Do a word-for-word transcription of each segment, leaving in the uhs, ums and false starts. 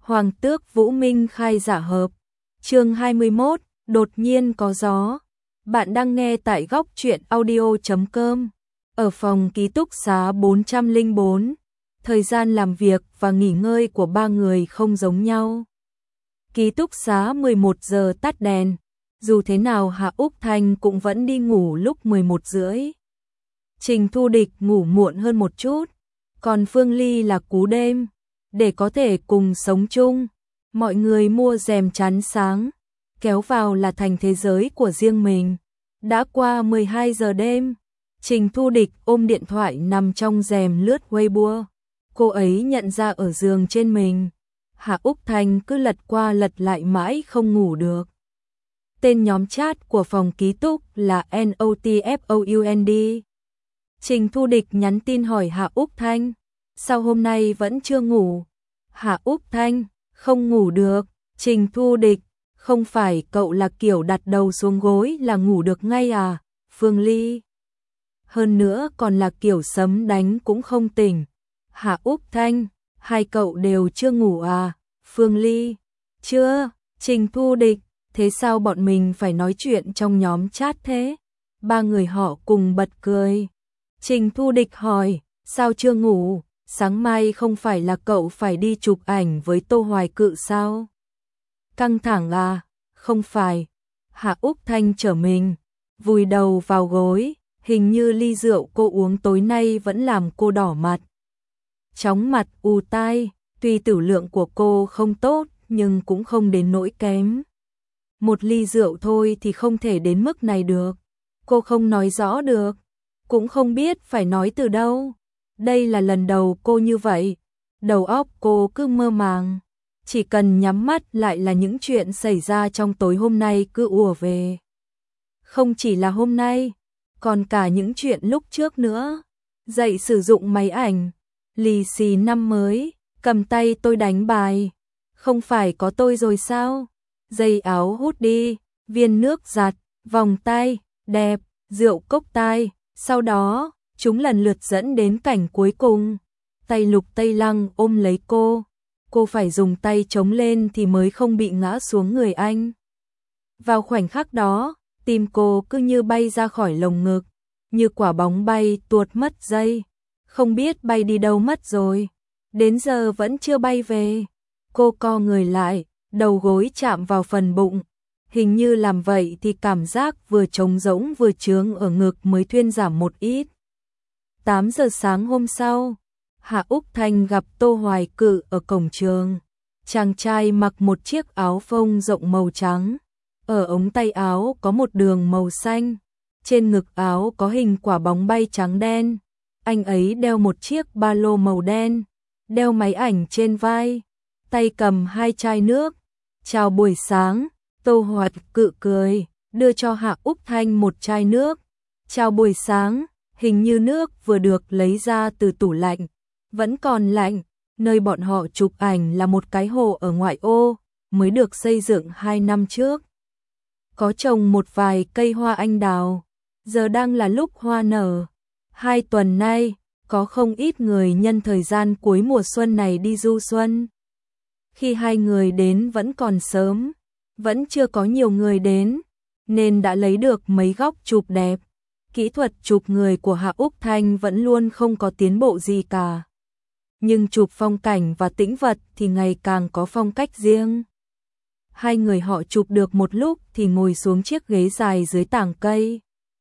Hoàng tước Vũ Minh khai giả hợp. Chương hai mươi mốt, đột nhiên có gió. Bạn đang nghe tại góc truyện audio chấm com. Ở phòng ký túc xá bốn trăm lẻ bốn, thời gian làm việc và nghỉ ngơi của ba người không giống nhau. Ký túc xá mười một giờ tắt đèn, dù thế nào Hạ Úc Thanh cũng vẫn đi ngủ lúc mười một rưỡi. Trình Thu Địch ngủ muộn hơn một chút, còn Phương Ly là cú đêm. Để có thể cùng sống chung, mọi người mua rèm chắn sáng, kéo vào là thành thế giới của riêng mình. Đã qua mười hai giờ đêm, Trình Thu Địch ôm điện thoại nằm trong rèm lướt Weibo. Cô ấy nhận ra ở giường trên mình, Hạ Úc Thanh cứ lật qua lật lại mãi không ngủ được. Tên nhóm chat của phòng ký túc là N O T F O U N D. Trình Thu Địch nhắn tin hỏi Hạ Úc Thanh, sao hôm nay vẫn chưa ngủ? Hạ Úc Thanh, không ngủ được. Trình Thu Địch, không phải cậu là kiểu đặt đầu xuống gối là ngủ được ngay à? Phương Ly, hơn nữa còn là kiểu sấm đánh cũng không tỉnh. Hạ Úc Thanh, hai cậu đều chưa ngủ à? Phương Ly, chưa. Trình Thu Địch, thế sao bọn mình phải nói chuyện trong nhóm chat thế? Ba người họ cùng bật cười. Trình Thu Địch hỏi, sao chưa ngủ? Sáng mai không phải là cậu phải đi chụp ảnh với Tô Hoài Cự sao? Căng thẳng à? Không phải. Hạ Úc Thanh trở mình, vùi đầu vào gối, hình như ly rượu cô uống tối nay vẫn làm cô đỏ mặt. Chóng mặt ù tai, tuy tử lượng của cô không tốt nhưng cũng không đến nỗi kém. Một ly rượu thôi thì không thể đến mức này được. Cô không nói rõ được, cũng không biết phải nói từ đâu. Đây là lần đầu cô như vậy, đầu óc cô cứ mơ màng, chỉ cần nhắm mắt lại là những chuyện xảy ra trong tối hôm nay cứ ùa về. Không chỉ là hôm nay, còn cả những chuyện lúc trước nữa. Dậy sử dụng máy ảnh, lì xì năm mới, cầm tay tôi đánh bài. Không phải có tôi rồi sao? Dây áo hút đi, viên nước giặt, vòng tay, đẹp, rượu cốc tai, sau đó chúng lần lượt dẫn đến cảnh cuối cùng. Tay Lục Tây Lăng ôm lấy cô, cô phải dùng tay chống lên thì mới không bị ngã xuống người anh. Vào khoảnh khắc đó, tim cô cứ như bay ra khỏi lồng ngực, như quả bóng bay tuột mất dây, không biết bay đi đâu mất rồi, đến giờ vẫn chưa bay về. Cô co người lại, đầu gối chạm vào phần bụng, hình như làm vậy thì cảm giác vừa trống rỗng vừa chướng ở ngực mới thuyên giảm một ít. tám giờ sáng hôm sau, Hạ Úc Thanh gặp Tô Hoài Cự ở cổng trường. Chàng trai mặc một chiếc áo phông rộng màu trắng, ở ống tay áo có một đường màu xanh, trên ngực áo có hình quả bóng bay trắng đen. Anh ấy đeo một chiếc ba lô màu đen, đeo máy ảnh trên vai, tay cầm hai chai nước. Chào buổi sáng. Tô Hoài Cự cười, đưa cho Hạ Úc Thanh một chai nước. Chào buổi sáng. Hình như nước vừa được lấy ra từ tủ lạnh, vẫn còn lạnh. Nơi bọn họ chụp ảnh là một cái hồ ở ngoại ô, mới được xây dựng hai năm trước. Có trồng một vài cây hoa anh đào, giờ đang là lúc hoa nở. Hai tuần nay, có không ít người nhân thời gian cuối mùa xuân này đi du xuân. Khi hai người đến vẫn còn sớm, vẫn chưa có nhiều người đến, nên đã lấy được mấy góc chụp đẹp. Kỹ thuật chụp người của Hạ Úc Thanh vẫn luôn không có tiến bộ gì cả. Nhưng chụp phong cảnh và tĩnh vật thì ngày càng có phong cách riêng. Hai người họ chụp được một lúc thì ngồi xuống chiếc ghế dài dưới tảng cây,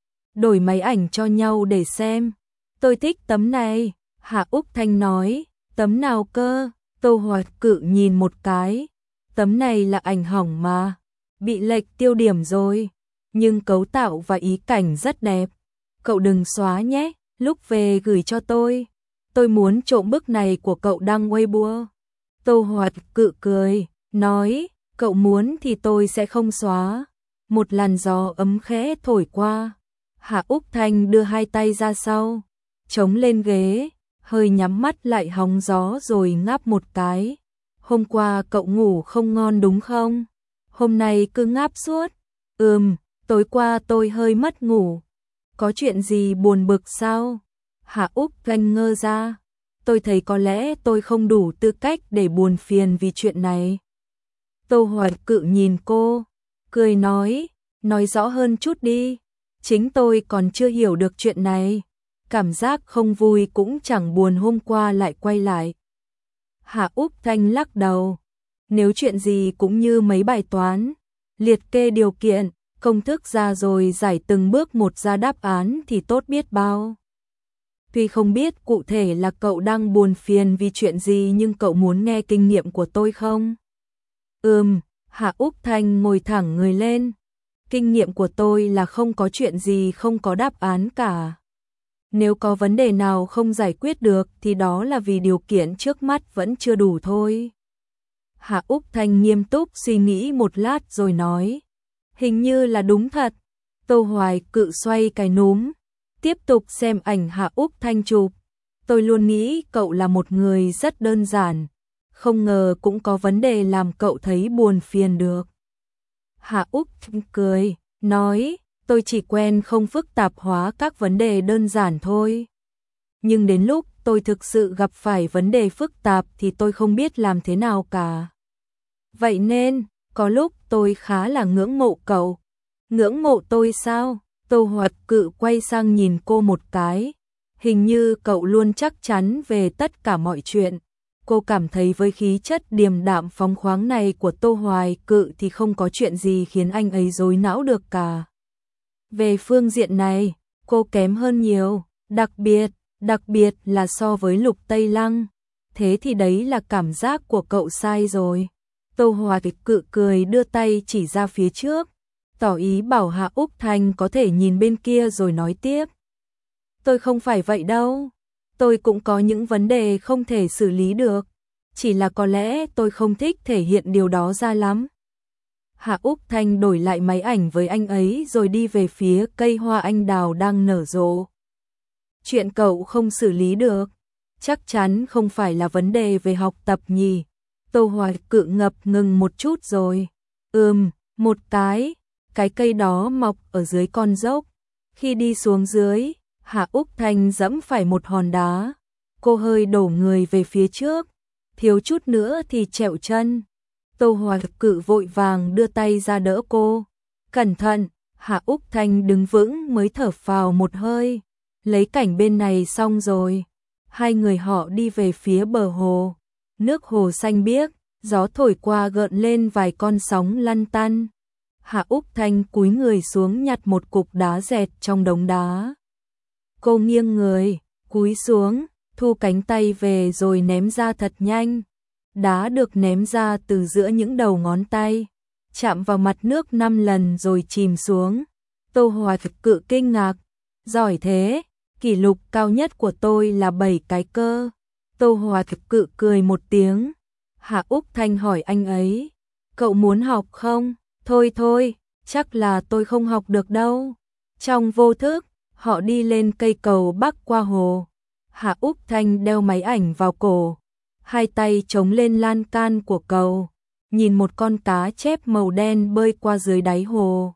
đổi máy ảnh cho nhau để xem. Tôi thích tấm này, Hạ Úc Thanh nói. Tấm nào cơ? Tô Hoài Cự nhìn một cái. Tấm này là ảnh hỏng mà, bị lệch tiêu điểm rồi, nhưng cấu tạo và ý cảnh rất đẹp. Cậu đừng xóa nhé, lúc về gửi cho tôi. Tôi muốn trộm bức này của cậu đăng Weibo. Tô Hoài Cự cười, nói, cậu muốn thì tôi sẽ không xóa. Một làn gió ấm khẽ thổi qua. Hạ Úc Thanh đưa hai tay ra sau, chống lên ghế, hơi nhắm mắt lại hóng gió rồi ngáp một cái. Hôm qua cậu ngủ không ngon đúng không? Hôm nay cứ ngáp suốt. Ừm, tối qua tôi hơi mất ngủ. Có chuyện gì buồn bực sao? Hạ Úc Thanh ngơ ra. tôi thấy có lẽ tôi không đủ tư cách để buồn phiền vì chuyện này. Tô Hoài Cự nhìn cô, cười nói, nói rõ hơn chút đi, chính tôi còn chưa hiểu được chuyện này, cảm giác không vui cũng chẳng buồn hôm qua lại quay lại. Hạ Úc Thanh lắc đầu, nếu chuyện gì cũng như mấy bài toán, liệt kê điều kiện, công thức ra rồi giải từng bước một ra đáp án thì tốt biết bao. Tuy không biết cụ thể là cậu đang buồn phiền vì chuyện gì nhưng cậu muốn nghe kinh nghiệm của tôi không? Ừm, Hạ Úc Thanh ngồi thẳng người lên. Kinh nghiệm của tôi là không có chuyện gì không có đáp án cả. Nếu có vấn đề nào không giải quyết được thì đó là vì điều kiện trước mắt vẫn chưa đủ thôi. Hạ Úc Thanh nghiêm túc suy nghĩ một lát rồi nói. Hình như là đúng thật. Tô Hoài Cự xoay cái núm, tiếp tục xem ảnh Hạ Úc Thanh chụp. Tôi luôn nghĩ cậu là một người rất đơn giản, không ngờ cũng có vấn đề làm cậu thấy buồn phiền được. Hạ Úc Thanh cười, nói, tôi chỉ quen không phức tạp hóa các vấn đề đơn giản thôi. Nhưng đến lúc tôi thực sự gặp phải vấn đề phức tạp thì tôi không biết làm thế nào cả. Vậy nên, có lúc tôi khá là ngưỡng mộ cậu. Ngưỡng mộ tôi sao? Tô Hoài Cự quay sang nhìn cô một cái. Hình như cậu luôn chắc chắn về tất cả mọi chuyện. Cô cảm thấy với khí chất điềm đạm phóng khoáng này của Tô Hoài Cự thì không có chuyện gì khiến anh ấy rối não được cả. Về phương diện này, cô kém hơn nhiều, đặc biệt, đặc biệt là so với Lục Tây Lăng. Thế thì đấy là cảm giác của cậu sai rồi. Tô Hoài Cự cười đưa tay chỉ ra phía trước, tỏ ý bảo Hạ Úc Thanh có thể nhìn bên kia rồi nói tiếp. Tôi không phải vậy đâu, tôi cũng có những vấn đề không thể xử lý được, chỉ là có lẽ tôi không thích thể hiện điều đó ra lắm. Hạ Úc Thanh đổi lại máy ảnh với anh ấy rồi đi về phía cây hoa anh đào đang nở rộ. Chuyện cậu không xử lý được, chắc chắn không phải là vấn đề về học tập nhỉ? Tô Hoài Cự ngập ngừng một chút rồi. Ừm, một cái, cái cây đó mọc ở dưới con dốc. Khi đi xuống dưới, Hạ Úc Thanh dẫm phải một hòn đá. Cô hơi đổ người về phía trước, thiếu chút nữa thì trẹo chân. Tô Hoài Cự vội vàng đưa tay ra đỡ cô. Cẩn thận, Hạ Úc Thanh đứng vững mới thở phào một hơi. Lấy cảnh bên này xong rồi. Hai người họ đi về phía bờ hồ. Nước hồ xanh biếc, gió thổi qua gợn lên vài con sóng lăn tăn. Hạ Úc Thanh cúi người xuống nhặt một cục đá dẹt trong đống đá. Cô nghiêng người, cúi xuống, thu cánh tay về rồi ném ra thật nhanh. Đá được ném ra từ giữa những đầu ngón tay, chạm vào mặt nước năm lần rồi chìm xuống. Tô Hoài Cự kinh ngạc, giỏi thế, kỷ lục cao nhất của tôi là bảy cái cơ. Tô Hoài Cự cười một tiếng. Hạ Úc Thanh hỏi anh ấy, cậu muốn học không? Thôi thôi, chắc là tôi không học được đâu. Trong vô thức, họ đi lên cây cầu bắc qua hồ. Hạ Úc Thanh đeo máy ảnh vào cổ, hai tay chống lên lan can của cầu, nhìn một con cá chép màu đen bơi qua dưới đáy hồ.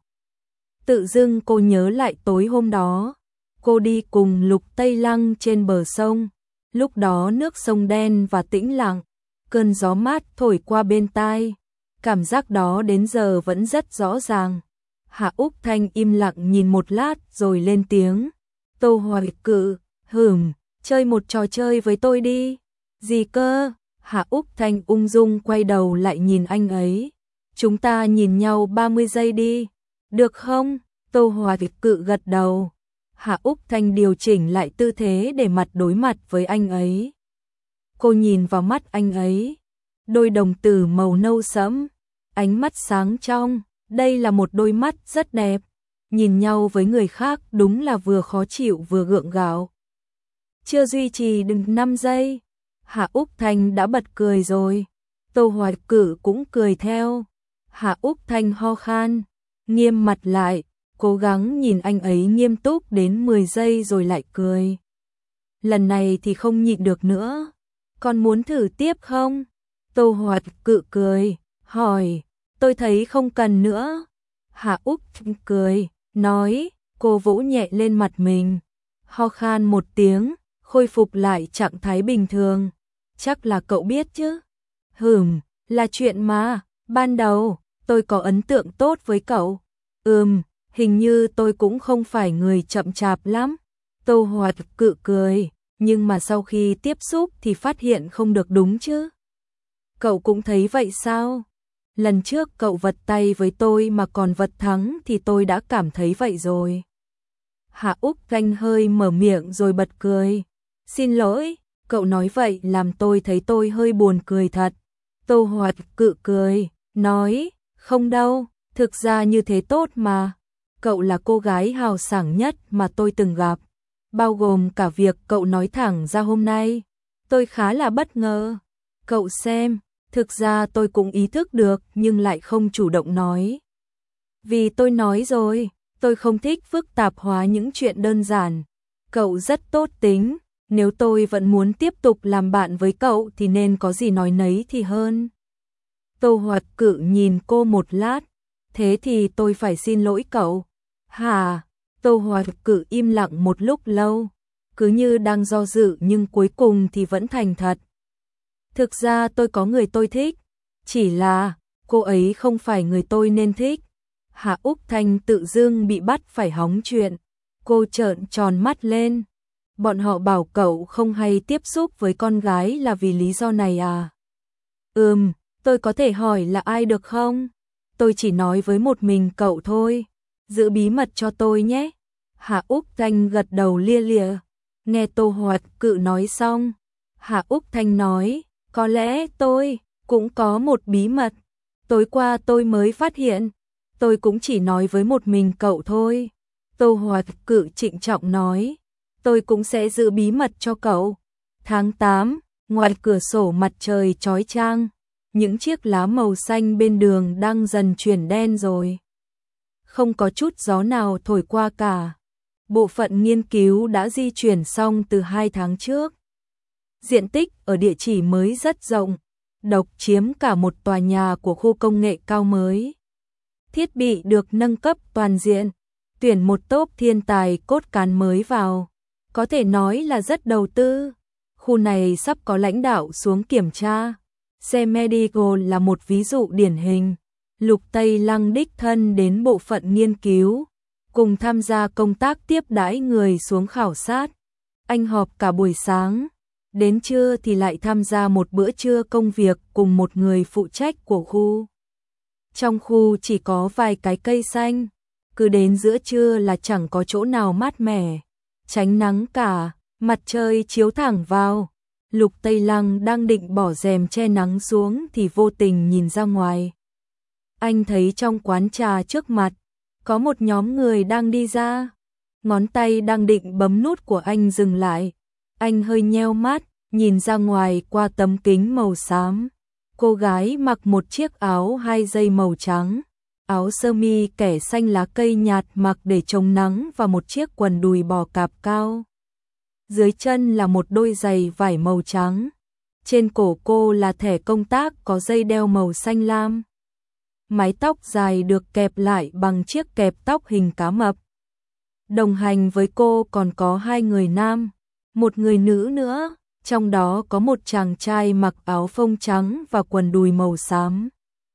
Tự dưng cô nhớ lại tối hôm đó, cô đi cùng Lục Tây Lăng trên bờ sông. Lúc đó nước sông đen và tĩnh lặng, cơn gió mát thổi qua bên tai. Cảm giác đó đến giờ vẫn rất rõ ràng. Hạ Úc Thanh im lặng nhìn một lát rồi lên tiếng. Tô Hoài Cự, hửm, chơi một trò chơi với tôi đi. Gì cơ? Hạ Úc Thanh ung dung quay đầu lại nhìn anh ấy. Chúng ta nhìn nhau ba mươi giây đi. Được không? Tô Hoài Cự gật đầu. Hạ Úc Thanh điều chỉnh lại tư thế để mặt đối mặt với anh ấy. Cô nhìn vào mắt anh ấy. Đôi đồng tử màu nâu sẫm, ánh mắt sáng trong. Đây là một đôi mắt rất đẹp. Nhìn nhau với người khác đúng là vừa khó chịu vừa gượng gạo. Chưa duy trì được năm giây. Hạ Úc Thanh đã bật cười rồi. Tô Hoài Cự cũng cười theo. Hạ Úc Thanh ho khan, nghiêm mặt lại, cố gắng nhìn anh ấy nghiêm túc đến mười giây rồi lại cười. Lần này thì không nhịn được nữa. Con muốn thử tiếp không? Tô Hoài Cự cười, hỏi. Tôi thấy không cần nữa. Hạ Úc Thanh cười, nói, cô vỗ nhẹ lên mặt mình. Ho khan một tiếng, khôi phục lại trạng thái bình thường. Chắc là cậu biết chứ? Hừm, là chuyện mà, ban đầu, tôi có ấn tượng tốt với cậu. Ừm, hình như tôi cũng không phải người chậm chạp lắm. Tô Hoạt cự cười, nhưng mà sau khi tiếp xúc thì phát hiện không được đúng chứ. Cậu cũng thấy vậy sao? Lần trước cậu vật tay với tôi mà còn vật thắng thì tôi đã cảm thấy vậy rồi. Hạ Úc Thanh hơi mở miệng rồi bật cười. Xin lỗi, cậu nói vậy làm tôi thấy tôi hơi buồn cười thật. Tô Hoạt cự cười, nói, không đâu, thực ra như thế tốt mà. Cậu là cô gái hào sảng nhất mà tôi từng gặp, bao gồm cả việc cậu nói thẳng ra hôm nay. Tôi khá là bất ngờ. Cậu xem, thực ra tôi cũng ý thức được nhưng lại không chủ động nói. Vì tôi nói rồi, tôi không thích phức tạp hóa những chuyện đơn giản. Cậu rất tốt tính, nếu tôi vẫn muốn tiếp tục làm bạn với cậu thì nên có gì nói nấy thì hơn. Tô Hoạt cự nhìn cô một lát, thế thì tôi phải xin lỗi cậu. Hả? Tô Hoạt cự im lặng một lúc lâu, cứ như đang do dự nhưng cuối cùng thì vẫn thành thật. Thực ra tôi có người tôi thích, chỉ là cô ấy không phải người tôi nên thích. Hạ Úc Thanh tự dưng bị bắt phải hóng chuyện, cô trợn tròn mắt lên. Bọn họ bảo cậu không hay tiếp xúc với con gái là vì lý do này à? Ừm, tôi có thể hỏi là ai được không? Tôi chỉ nói với một mình cậu thôi, giữ bí mật cho tôi nhé. Hạ Úc Thanh gật đầu lia lịa. Nghe Tô Hoạt cự nói xong, Hạ Úc Thanh nói, có lẽ tôi cũng có một bí mật. Tối qua tôi mới phát hiện, tôi cũng chỉ nói với một mình cậu thôi. Tô Hoạt cự trịnh trọng nói, tôi cũng sẽ giữ bí mật cho cậu. Tháng tám, ngoài cửa sổ mặt trời chói chang, những chiếc lá màu xanh bên đường đang dần chuyển đen rồi. Không có chút gió nào thổi qua cả. Bộ phận nghiên cứu đã di chuyển xong từ hai tháng trước. Diện tích ở địa chỉ mới rất rộng, độc chiếm cả một tòa nhà của khu công nghệ cao mới. Thiết bị được nâng cấp toàn diện, tuyển một tốp thiên tài cốt cán mới vào, có thể nói là rất đầu tư. Khu này sắp có lãnh đạo xuống kiểm tra. Xe Medical là một ví dụ điển hình. Lục Tây Lăng đích thân đến bộ phận nghiên cứu, cùng tham gia công tác tiếp đãi người xuống khảo sát. Anh họp cả buổi sáng, đến trưa thì lại tham gia một bữa trưa công việc cùng một người phụ trách của khu. Trong khu chỉ có vài cái cây xanh, cứ đến giữa trưa là chẳng có chỗ nào mát mẻ, tránh nắng cả, mặt trời chiếu thẳng vào. Lục Tây Lăng đang định bỏ rèm che nắng xuống thì vô tình nhìn ra ngoài. Anh thấy trong quán trà trước mặt, có một nhóm người đang đi ra. Ngón tay đang định bấm nút của anh dừng lại. Anh hơi nheo mắt, nhìn ra ngoài qua tấm kính màu xám. Cô gái mặc một chiếc áo hai dây màu trắng, áo sơ mi kẻ xanh lá cây nhạt mặc để chống nắng và một chiếc quần đùi bò cạp cao. Dưới chân là một đôi giày vải màu trắng. Trên cổ cô là thẻ công tác có dây đeo màu xanh lam. Mái tóc dài được kẹp lại bằng chiếc kẹp tóc hình cá mập. Đồng hành với cô còn có hai người nam, một người nữ nữa, trong đó có một chàng trai mặc áo phông trắng và quần đùi màu xám.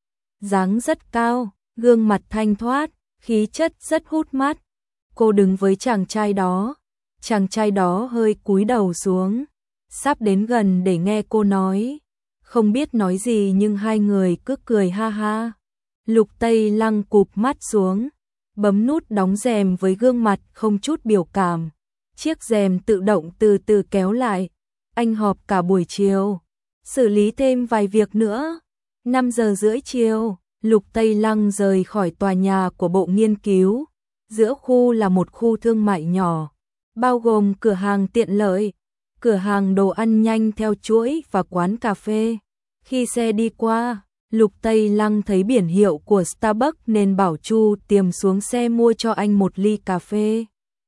Dáng rất cao, gương mặt thanh thoát, khí chất rất hút mắt. Cô đứng với chàng trai đó, chàng trai đó hơi cúi đầu xuống, sắp đến gần để nghe cô nói. Không biết nói gì nhưng hai người cứ cười ha ha. Lục Tây Lăng cụp mắt xuống, bấm nút đóng rèm với gương mặt không chút biểu cảm. Chiếc rèm tự động từ từ kéo lại. Anh họp cả buổi chiều, xử lý thêm vài việc nữa. năm giờ rưỡi chiều, Lục Tây Lăng rời khỏi tòa nhà của bộ nghiên cứu. Giữa khu là một khu thương mại nhỏ, bao gồm cửa hàng tiện lợi, cửa hàng đồ ăn nhanh theo chuỗi và quán cà phê. Khi xe đi qua, Lục Tây Lăng thấy biển hiệu của Starbucks nên bảo Chu tiềm xuống xe mua cho anh một ly cà phê.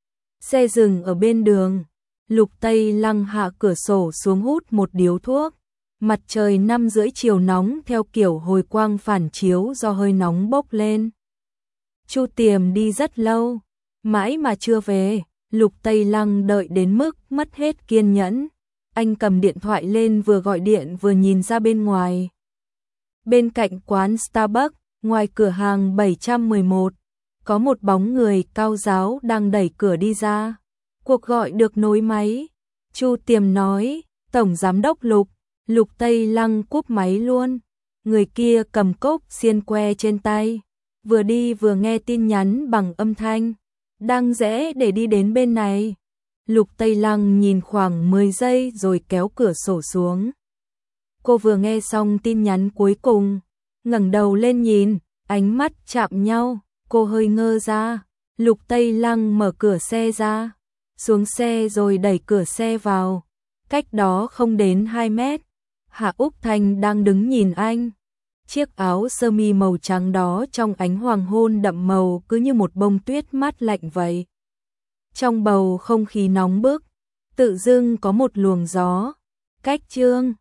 Xe dừng ở bên đường, Lục Tây Lăng hạ cửa sổ xuống hút một điếu thuốc. Mặt trời năm rưỡi chiều nóng theo kiểu hồi quang phản chiếu do hơi nóng bốc lên. Chu tiềm đi rất lâu, mãi mà chưa về. Lục Tây Lăng đợi đến mức mất hết kiên nhẫn. Anh cầm điện thoại lên vừa gọi điện vừa nhìn ra bên ngoài. Bên cạnh quán Starbucks, ngoài cửa hàng bảy trăm mười một, có một bóng người cao ráo đang đẩy cửa đi ra. Cuộc gọi được nối máy. Chu Tiềm nói, Tổng Giám đốc Lục. Lục Tây Lăng cúp máy luôn. Người kia cầm cốc xiên que trên tay, vừa đi vừa nghe tin nhắn bằng âm thanh. Đang rẽ để đi đến bên này. Lục Tây Lăng nhìn khoảng mười giây rồi kéo cửa sổ xuống. Cô vừa nghe xong tin nhắn cuối cùng, ngẩng đầu lên nhìn, ánh mắt chạm nhau, cô hơi ngơ ra. Lục Tây Lăng mở cửa xe ra, xuống xe rồi đẩy cửa xe vào. Cách đó không đến hai mét, Hạ Úc Thanh đang đứng nhìn anh. Chiếc áo sơ mi màu trắng đó trong ánh hoàng hôn đậm màu cứ như một bông tuyết mát lạnh vậy. Trong bầu không khí nóng bức, tự dưng có một luồng gió. Cách Trương